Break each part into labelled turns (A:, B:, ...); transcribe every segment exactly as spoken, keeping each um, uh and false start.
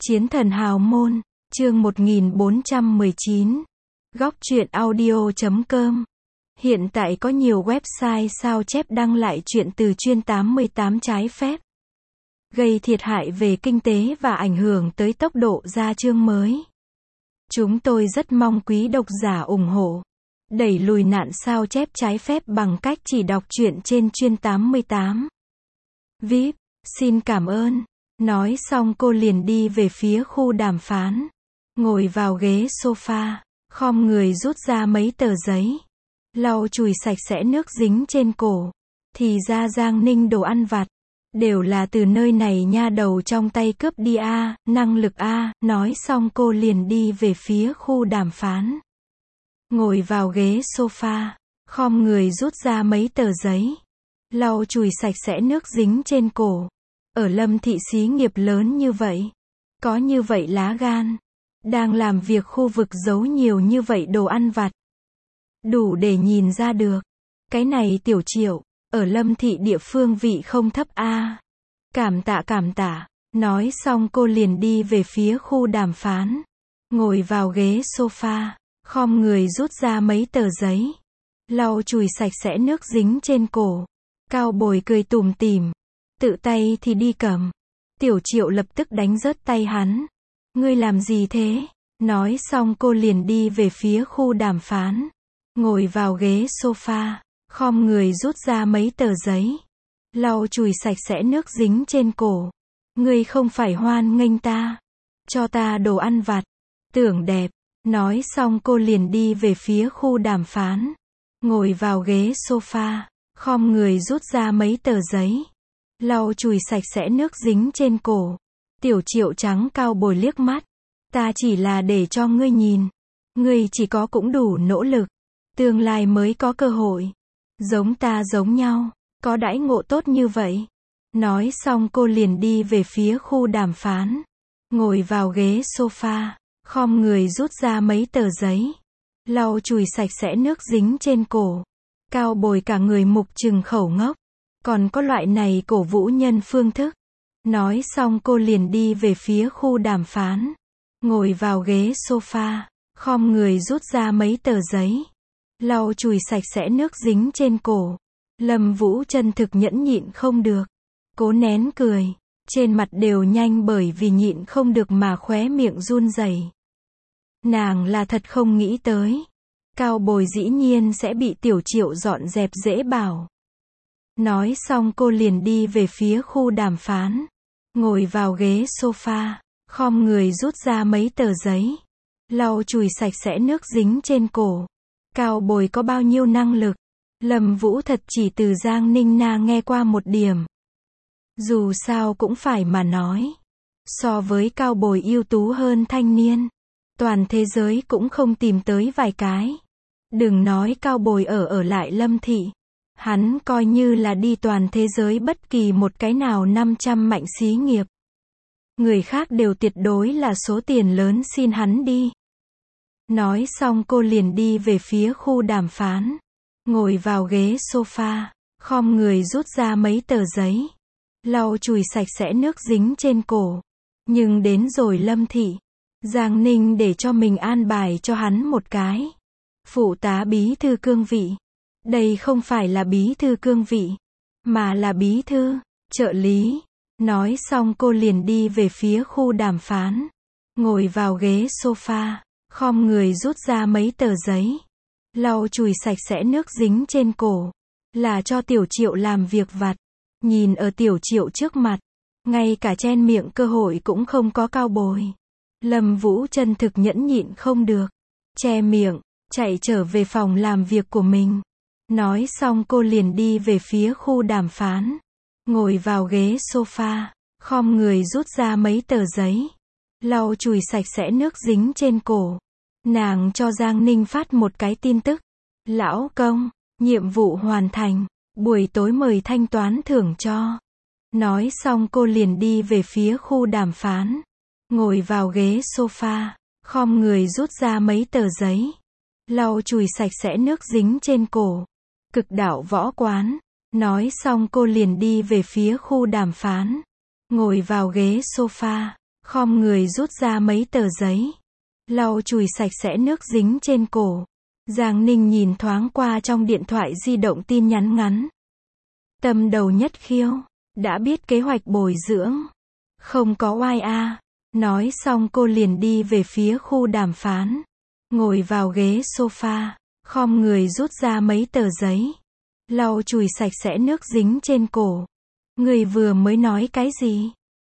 A: Chiến thần hào môn, chương một nghìn bốn trăm mười chín. Góc truyện audio chấm com. Hiện tại có nhiều website sao chép đăng lại truyện từ chuyên tám mươi tám trái phép, gây thiệt hại về kinh tế và ảnh hưởng tới tốc độ ra chương mới. Chúng tôi rất mong quý độc giả ủng hộ, đẩy lùi nạn sao chép trái phép bằng cách chỉ đọc truyện trên chuyên tám mươi tám. vê i pê, xin cảm ơn. Nói xong cô liền đi về phía khu đàm phán. Ngồi vào ghế sofa, khom người rút ra mấy tờ giấy, lau chùi sạch sẽ nước dính trên cổ. Thì ra Giang Ninh đồ ăn vặt đều là từ nơi này nha, đầu trong tay cướp đi a, năng lực a. Nói xong cô liền đi về phía khu đàm phán. Ngồi vào ghế sofa, khom người rút ra mấy tờ giấy, lau chùi sạch sẽ nước dính trên cổ. Ở Lâm thị xí nghiệp lớn như vậy, có như vậy lá gan, đang làm việc khu vực giấu nhiều như vậy đồ ăn vặt. Đủ để nhìn ra được, cái này Tiểu Triệu, ở Lâm thị địa phương vị không thấp a. Cảm tạ cảm tạ. Nói xong cô liền đi về phía khu đàm phán. Ngồi vào ghế sofa, khom người rút ra mấy tờ giấy, lau chùi sạch sẽ nước dính trên cổ. Cao Bồi cười tủm tỉm, tự tay thì đi cầm. Tiểu Triệu lập tức đánh rớt tay hắn. Ngươi làm gì thế? Nói xong cô liền đi về phía khu đàm phán. Ngồi vào ghế sofa, khom người rút ra mấy tờ giấy, lau chùi sạch sẽ nước dính trên cổ. Ngươi không phải hoan nghênh ta, cho ta đồ ăn vặt, tưởng đẹp. Nói xong cô liền đi về phía khu đàm phán. Ngồi vào ghế sofa, khom người rút ra mấy tờ giấy, lau chùi sạch sẽ nước dính trên cổ. Tiểu Triệu trắng Cao Bồi liếc mắt. Ta chỉ là để cho ngươi nhìn, ngươi chỉ có cũng đủ nỗ lực, tương lai mới có cơ hội. Giống ta giống nhau, có đãi ngộ tốt như vậy. Nói xong cô liền đi về phía khu đàm phán. Ngồi vào ghế sofa, khom người rút ra mấy tờ giấy, lau chùi sạch sẽ nước dính trên cổ. Cao Bồi cả người mục trừng khẩu ngốc. Còn có loại này cổ vũ nhân phương thức. Nói xong cô liền đi về phía khu đàm phán. Ngồi vào ghế sofa, khom người rút ra mấy tờ giấy, lau chùi sạch sẽ nước dính trên cổ. Lâm Vũ chân thực nhẫn nhịn không được, cố nén cười, trên mặt đều nhanh bởi vì nhịn không được mà khóe miệng run rẩy. Nàng là thật không nghĩ tới, Cao Bồi dĩ nhiên sẽ bị Tiểu Triệu dọn dẹp dễ bảo. Nói xong cô liền đi về phía khu đàm phán. Ngồi vào ghế sofa, khom người rút ra mấy tờ giấy, lau chùi sạch sẽ nước dính trên cổ. Cao Bồi có bao nhiêu năng lực, Lâm Vũ thật chỉ từ Giang Ninh Na nghe qua một điểm. Dù sao cũng phải mà nói, so với Cao Bồi ưu tú hơn thanh niên, toàn thế giới cũng không tìm tới vài cái. Đừng nói Cao Bồi ở ở lại Lâm thị, hắn coi như là đi toàn thế giới bất kỳ một cái nào năm trăm mạnh xí nghiệp, người khác đều tuyệt đối là số tiền lớn xin hắn đi. Nói xong cô liền đi về phía khu đàm phán. Ngồi vào ghế sofa, khom người rút ra mấy tờ giấy, lau chùi sạch sẽ nước dính trên cổ. Nhưng đến rồi Lâm thị, Giang Ninh để cho mình an bài cho hắn một cái phụ tá bí thư cương vị. Đây không phải là bí thư cương vị, mà là bí thư, trợ lý. Nói xong cô liền đi về phía khu đàm phán. Ngồi vào ghế sofa, khom người rút ra mấy tờ giấy, lau chùi sạch sẽ nước dính trên cổ. Là cho Tiểu Triệu làm việc vặt. Nhìn ở Tiểu Triệu trước mặt, ngay cả chen miệng cơ hội cũng không có Cao Bồi. Lâm Vũ chân thực nhẫn nhịn không được, che miệng, chạy trở về phòng làm việc của mình. Nói xong cô liền đi về phía khu đàm phán. Ngồi vào ghế sofa, khom người rút ra mấy tờ giấy, lau chùi sạch sẽ nước dính trên cổ. Nàng cho Giang Ninh phát một cái tin tức. Lão công, nhiệm vụ hoàn thành, buổi tối mời thanh toán thưởng cho. Nói xong cô liền đi về phía khu đàm phán. Ngồi vào ghế sofa, khom người rút ra mấy tờ giấy, lau chùi sạch sẽ nước dính trên cổ. Cực đạo võ quán. Nói xong cô liền đi về phía khu đàm phán. Ngồi vào ghế sofa, khom người rút ra mấy tờ giấy, lau chùi sạch sẽ nước dính trên cổ. Giang Ninh nhìn thoáng qua trong điện thoại di động tin nhắn ngắn. Tâm đầu nhất khiêu, đã biết kế hoạch bồi dưỡng. Không có oai a. Nói xong cô liền đi về phía khu đàm phán. Ngồi vào ghế sofa, khom người rút ra mấy tờ giấy, lau chùi sạch sẽ nước dính trên cổ. Người vừa mới nói cái gì?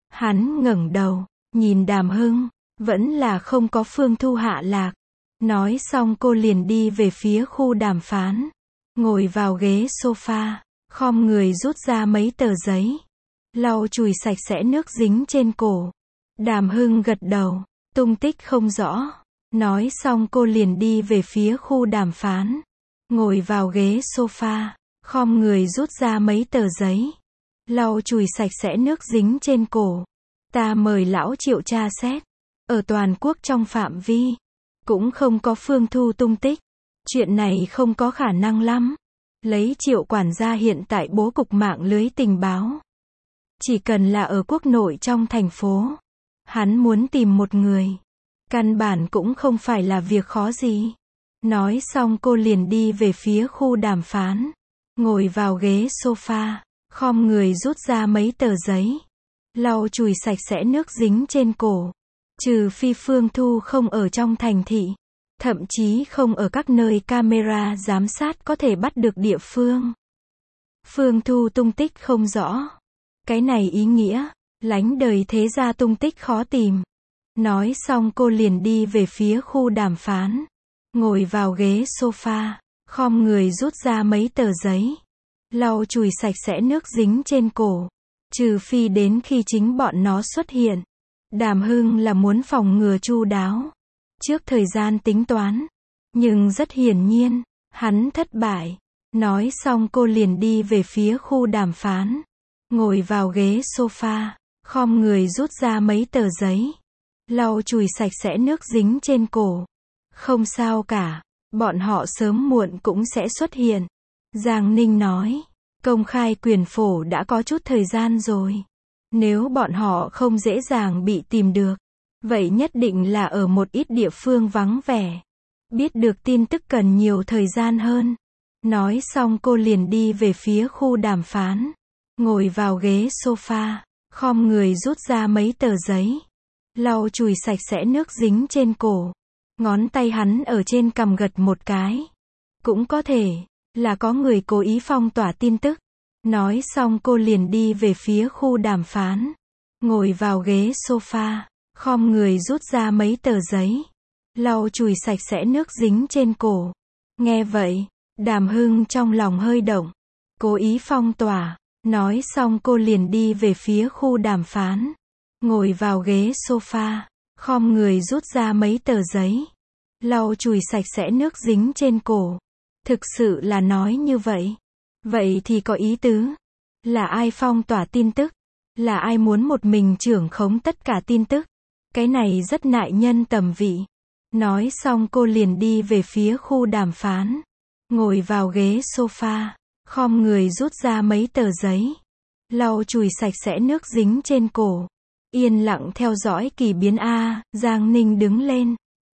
A: Hắn ngẩng đầu, nhìn Đàm Hưng, vẫn là không có Phương Thu hạ lạc. Nói xong cô liền đi về phía khu đàm phán. Ngồi vào ghế sofa, khom người rút ra mấy tờ giấy, lau chùi sạch sẽ nước dính trên cổ. Đàm Hưng gật đầu, tung tích không rõ. Nói xong cô liền đi về phía khu đàm phán. Ngồi vào ghế sofa, khom người rút ra mấy tờ giấy, lau chùi sạch sẽ nước dính trên cổ. Ta mời lão Triệu tra xét. Ở toàn quốc trong phạm vi, cũng không có Phương Thu tung tích. Chuyện này không có khả năng lắm. Lấy Triệu quản gia hiện tại bố cục mạng lưới tình báo. Chỉ cần là ở quốc nội trong thành phố, hắn muốn tìm một người, căn bản cũng không phải là việc khó gì. Nói xong cô liền đi về phía khu đàm phán. Ngồi vào ghế sofa, khom người rút ra mấy tờ giấy, lau chùi sạch sẽ nước dính trên cổ. Trừ phi Phương Thu không ở trong thành thị, thậm chí không ở các nơi camera giám sát có thể bắt được địa phương. Phương Thu tung tích không rõ. Cái này ý nghĩa, lánh đời thế gia tung tích khó tìm. Nói xong cô liền đi về phía khu đàm phán. Ngồi vào ghế sofa, khom người rút ra mấy tờ giấy, lau chùi sạch sẽ nước dính trên cổ. Trừ phi đến khi chính bọn nó xuất hiện. Đàm Hưng là muốn phòng ngừa chu đáo, trước thời gian tính toán. Nhưng rất hiển nhiên, hắn thất bại. Nói xong cô liền đi về phía khu đàm phán. Ngồi vào ghế sofa, khom người rút ra mấy tờ giấy, lau chùi sạch sẽ nước dính trên cổ. Không sao cả, bọn họ sớm muộn cũng sẽ xuất hiện. Giang Ninh nói, công khai quyền phổ đã có chút thời gian rồi. Nếu bọn họ không dễ dàng bị tìm được, vậy nhất định là ở một ít địa phương vắng vẻ. Biết được tin tức cần nhiều thời gian hơn. Nói xong cô liền đi về phía khu đàm phán. Ngồi vào ghế sofa, khom người rút ra mấy tờ giấy, lau chùi sạch sẽ nước dính trên cổ. Ngón tay hắn ở trên cằm gật một cái. Cũng có thể là có người cố ý phong tỏa tin tức. Nói xong cô liền đi về phía khu đàm phán. Ngồi vào ghế sofa, khom người rút ra mấy tờ giấy, lau chùi sạch sẽ nước dính trên cổ. Nghe vậy, Đàm Hưng trong lòng hơi động. Cố ý phong tỏa. Nói xong cô liền đi về phía khu đàm phán. Ngồi vào ghế sofa, khom người rút ra mấy tờ giấy, lau chùi sạch sẽ nước dính trên cổ. Thực sự là nói như vậy. Vậy thì có ý tứ. Là ai phong tỏa tin tức? Là ai muốn một mình trưởng khống tất cả tin tức? Cái này rất nại nhân tầm vị. Nói xong cô liền đi về phía khu đàm phán. Ngồi vào ghế sofa, khom người rút ra mấy tờ giấy, lau chùi sạch sẽ nước dính trên cổ. Yên lặng theo dõi kỳ biến a. Giang Ninh đứng lên.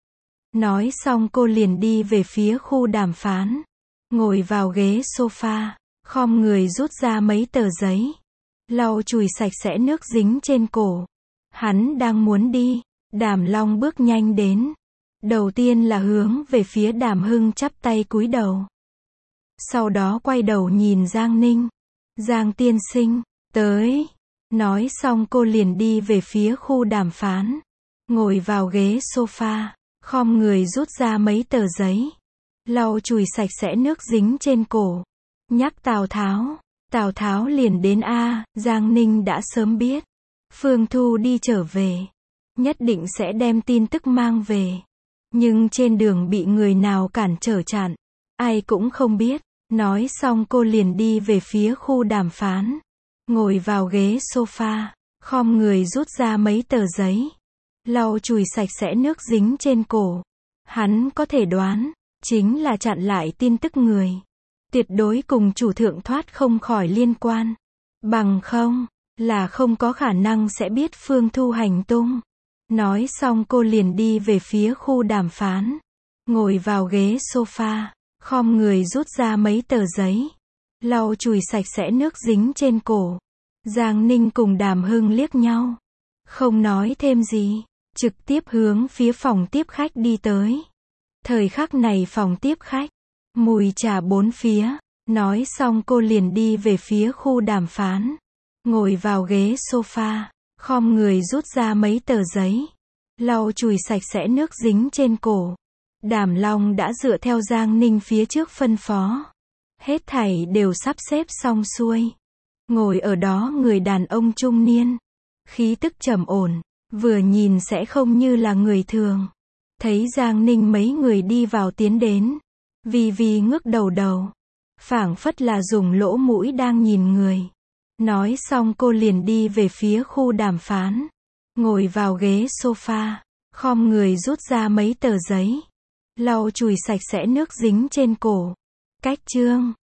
A: Nói xong cô liền đi về phía khu đàm phán. Ngồi vào ghế sofa, khom người rút ra mấy tờ giấy, lau chùi sạch sẽ nước dính trên cổ. Hắn đang muốn đi, Đàm Long bước nhanh đến. Đầu tiên là hướng về phía Đàm Hưng chắp tay cúi đầu. Sau đó quay đầu nhìn Giang Ninh. Giang tiên sinh, tới. Nói xong cô liền đi về phía khu đàm phán. Ngồi vào ghế sofa, khom người rút ra mấy tờ giấy, lau chùi sạch sẽ nước dính trên cổ. Nhắc Tào Tháo. Tào Tháo liền đến a. Giang Ninh đã sớm biết. Phương Thu đi trở về, nhất định sẽ đem tin tức mang về. Nhưng trên đường bị người nào cản trở chặn, ai cũng không biết. Nói xong cô liền đi về phía khu đàm phán. Ngồi vào ghế sofa, khom người rút ra mấy tờ giấy, lau chùi sạch sẽ nước dính trên cổ. Hắn có thể đoán, chính là chặn lại tin tức người. Tuyệt đối cùng chủ thượng thoát không khỏi liên quan. Bằng không, là không có khả năng sẽ biết Phương Thu hành tung. Nói xong cô liền đi về phía khu đàm phán. Ngồi vào ghế sofa, khom người rút ra mấy tờ giấy. Lau chùi sạch sẽ nước dính trên cổ. Giang Ninh cùng Đàm Hưng liếc nhau. Không nói thêm gì. Trực tiếp hướng phía phòng tiếp khách đi tới. Thời khắc này phòng tiếp khách. Mùi trà bốn phía. Nói xong cô liền đi về phía khu đàm phán. Ngồi vào ghế sofa. Khom người rút ra mấy tờ giấy. Lau chùi sạch sẽ nước dính trên cổ. Đàm Long đã dựa theo Giang Ninh phía trước phân phó. Hết thảy đều sắp xếp xong xuôi. Ngồi ở đó người đàn ông trung niên. Khí tức trầm ổn. Vừa nhìn sẽ không như là người thường. Thấy Giang Ninh mấy người đi vào tiến đến. Vi Vi ngước đầu đầu. Phảng phất là dùng lỗ mũi đang nhìn người. Nói xong cô liền đi về phía khu đàm phán. Ngồi vào ghế sofa. Khom người rút ra mấy tờ giấy. Lau chùi sạch sẽ nước dính trên cổ. Cách chương